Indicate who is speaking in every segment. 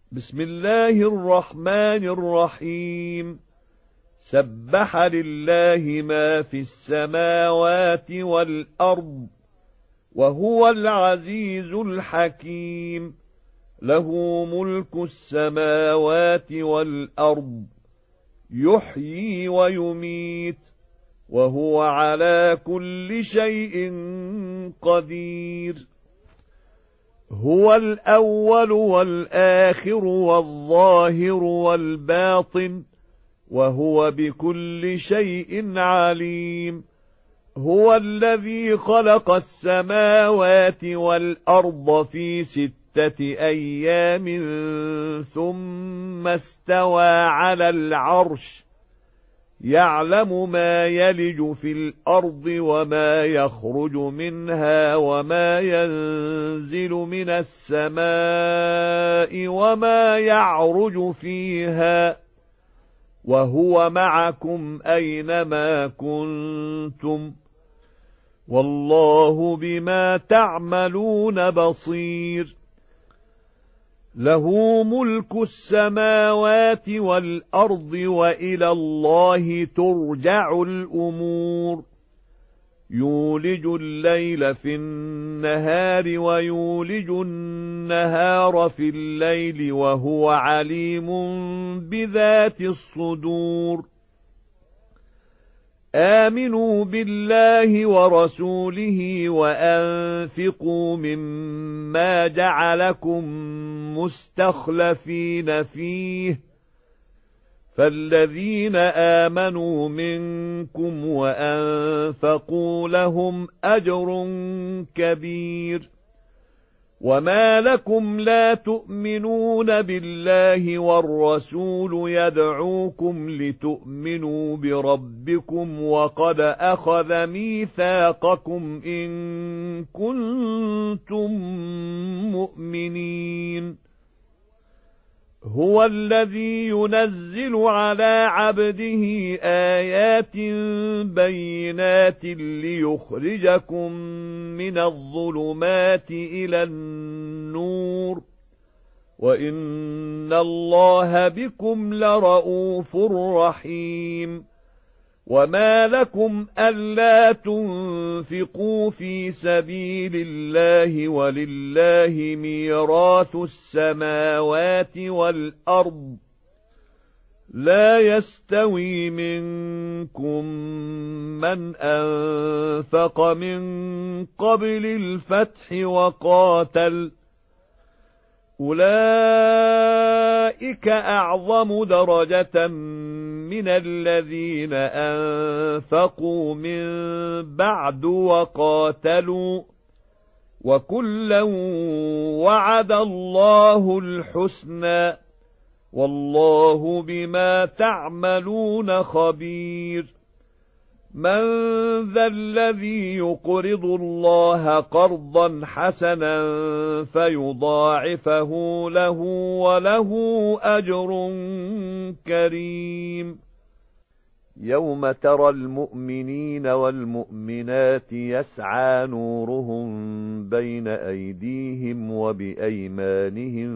Speaker 1: بسم الله الرحمن الرحيم. سبح لله ما في السماوات والأرض وهو العزيز الحكيم. له ملك السماوات والأرض يحيي ويميت وهو على كل شيء قدير. هو الأول والآخر والظاهر والباطن وهو بكل شيء عليم. هو الذي خلق السماوات والأرض في 6 أيام ثم استوى على العرش يعلم ما يلج في الأرض وما يخرج منها وما ينزل من السماء وما يعرج فيها وهو معكم أينما كنتم والله بما تعملون بصير. له ملك السماوات والأرض وإلى الله ترجع الأمور. يولج الليل في النهار ويولج النهار في الليل وهو عليم بذات الصدور. آمنوا بالله ورسوله وأنفقوا مما جعلكم مستخلفين فيه فالذين آمنوا منكم وأنفقوا لهم أجر كبير. وما لكم لا تؤمنون بالله والرسول يدعوكم لتؤمنوا بربكم وقد أخذ ميثاقكم إن كنتم مؤمنين. هو الذي ينزل على عبده آيات بينات ليخرجكم من الظلمات إلى النور وإن الله بكم لرءوف رحيم. وما لكم ألا تنفقوا في سبيل الله ولله ميراث السماوات والأرض لا يستوي منكم من أنفق من قبل الفتح وقاتل أولئك أعظم درجة من الذين أنفقوا من بعد وقاتلوا وكلا وعد الله الحسنى والله بما تعملون خبير. من ذا الذي يقرض الله قرضا حسنا فيضاعفه له وله أجر كريم. يوم ترى المؤمنين والمؤمنات يسعى نورهم بين أيديهم وبأيمانهم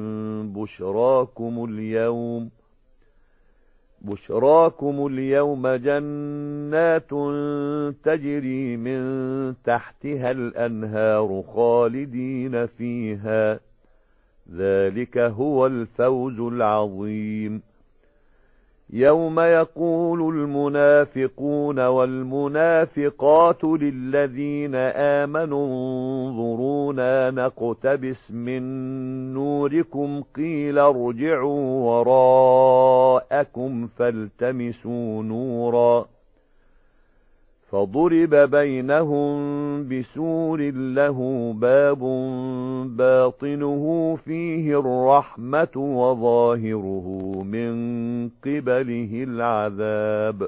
Speaker 1: بشراكم اليوم جنات تجري من تحتها الأنهار خالدين فيها ذلك هو الفوز العظيم. يوم يقول المنافقون والمنافقات للذين آمنوا انظرونا نقتبس من نوركم قيل ارجعوا وراءكم فالتمسوا نورا فضرب بينهم بسور له باب باطنه فيه الرحمة وظاهره من قبله العذاب.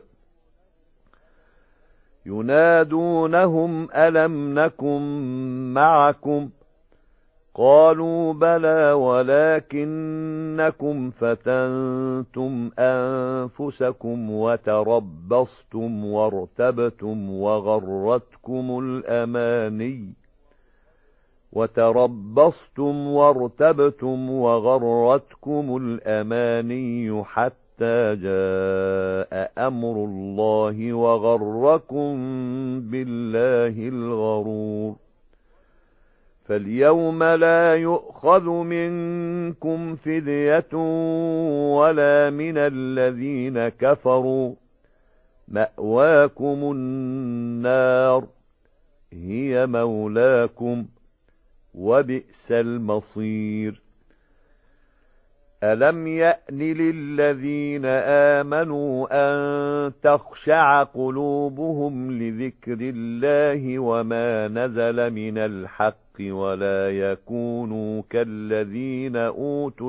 Speaker 1: ينادونهم ألم نكن معكم قالوا بلى ولكنكم فتنتم أنفسكم وتربصتم وارتبتم وغرتكم الأماني وتربصتم وارتبتم وغرتكم الأماني حتى جاء أمر الله وغركم بالله الغرور. فاليوم لا يؤخذ منكم فدية ولا من الذين كفروا، مأواكم النار هي مولاكم وبئس المصير. ألم يأن للذين آمنوا أن تخشع قلوبهم لذكر الله وما نزل من الحق ولا يكونوا كالذين أوتوا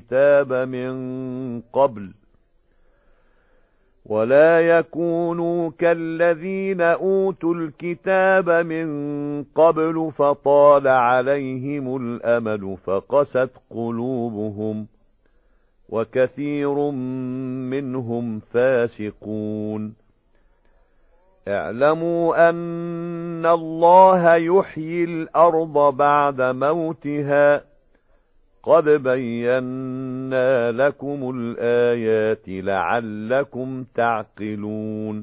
Speaker 1: الكتاب من قبل فطال عليهم الأمل فقست قلوبهم وكثير منهم فاسقون. اعلموا أن الله يحيي الأرض بعد موتها، قد بينا لكم الآيات لعلكم تعقلون.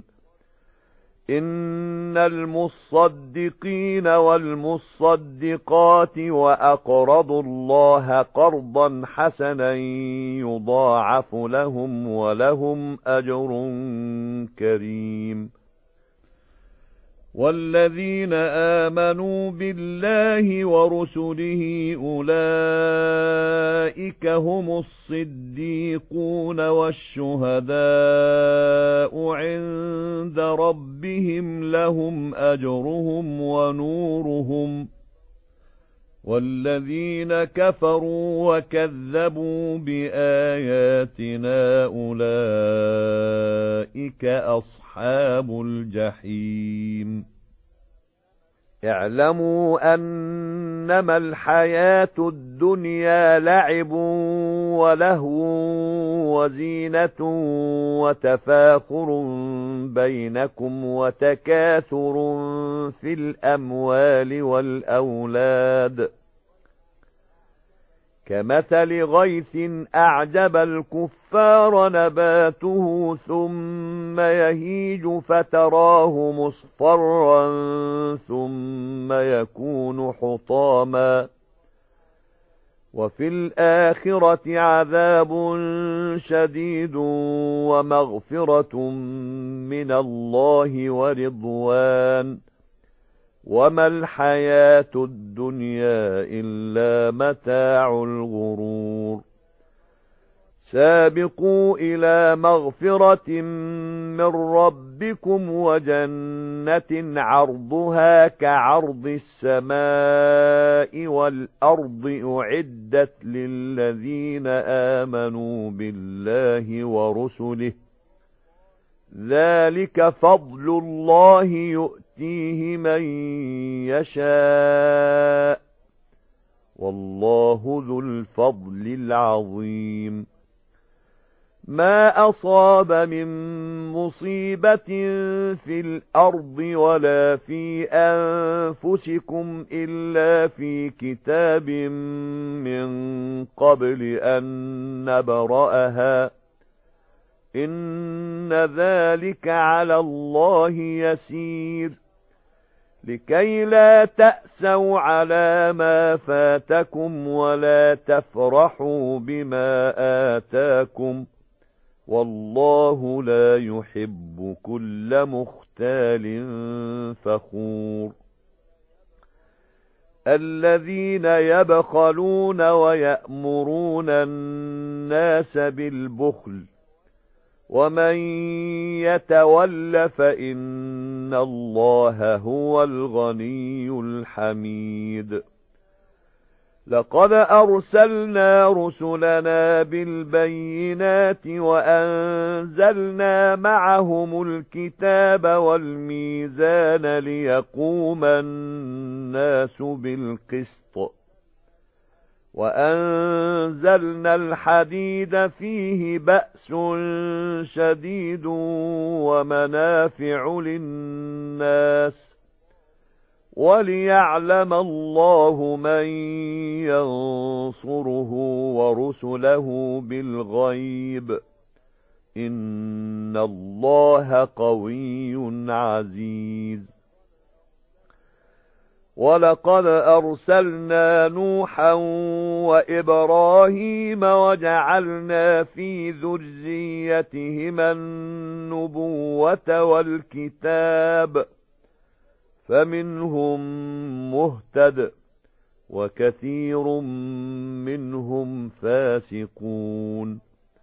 Speaker 1: إن المصدقين والمصدقات وأقرضوا الله قرضا حسنا يضاعف لهم ولهم أجر كريم. والذين آمنوا بالله ورسله أولئك هم الصديقون والشهداء عند ربهم لهم أجرهم ونورهم. والذين كفروا وكذبوا بآياتنا أولئك أصحاب الجحيم. اعلموا أنما الحياة الدنيا لعب ولهو وزينة وتفاخر بينكم وتكاثر في الأموال والأولاد، كمثل غيث أعجب الكفار نباته ثم يهيج فتراه مصفرا ثم يكون حطاما، وفي الآخرة عذاب شديد ومغفرة من الله ورضوان، وما الحياة الدنيا إلا متاع الغرور. سابقوا إلى مغفرة من ربكم وجنة عرضها كعرض السماء والأرض أعدت للذين آمنوا بالله ورسله، ذلك فضل الله يؤتيه من يشاء، والله ذو الفضل العظيم. ما أصاب من مصيبة في الأرض ولا في أنفسكم إلا في كتاب من قبل أن نبرأها، إن ذلك على الله يسير. لكي لا تأسوا على ما فاتكم ولا تفرحوا بما آتاكم، والله لا يحب كل مختال فخور. الذين يبخلون ويأمرون الناس بالبخل، ومن يتول فإن الله هو الغني الحميد. لقد أرسلنا رسلنا بالبينات وأنزلنا معهم الكتاب والميزان ليقوم الناس بالقسط، وأنزلنا الحديد فيه بأس شديد ومنافع للناس، وليعلم الله من ينصره ورسله بالغيب إن الله قوي عزيز ولقد أرسلنا نوحا وإبراهيم وجعلنا في ذريتهما النبوة والكتاب فمنهم مهتد وكثير منهم فاسقون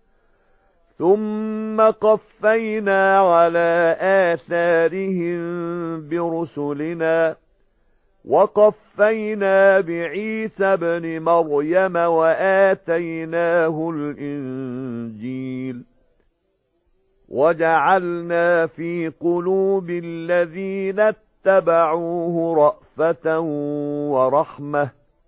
Speaker 1: ثم قفينا على آثارهم برسلنا وقفينا بعيسى ابن مريم وآتيناه الإنجيل وجعلنا في قلوب الذين اتبعوه رأفة ورحمة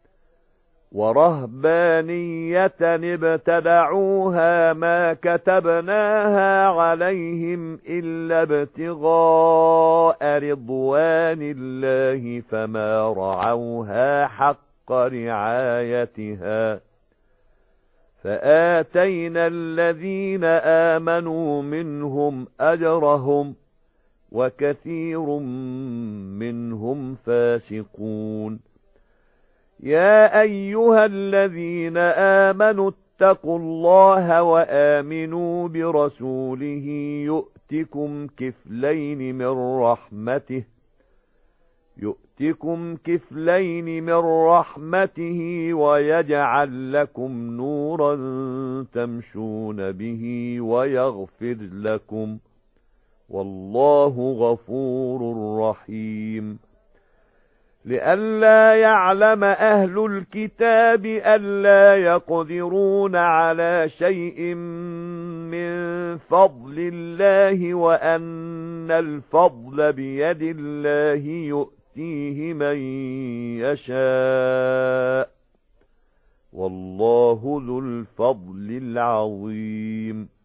Speaker 1: ورهبانية ابتدعوها ما كتبناها عليهم إلا ابتغاء رضوان الله فما رعوها حق رعايتها فآتينا الذين آمنوا منهم أجرهم وكثير منهم فاسقون يا أيها الذين آمنوا اتقوا الله وآمنوا برسوله يؤتكم كفلين من رحمته ويجعل لكم نورا تمشون به ويغفر لكم والله غفور رحيم لئلا يعلم أهل الكتاب ألا يقدرون على شيء من فضل الله وأن الفضل بيد الله يؤتيه من يشاء والله ذو الفضل العظيم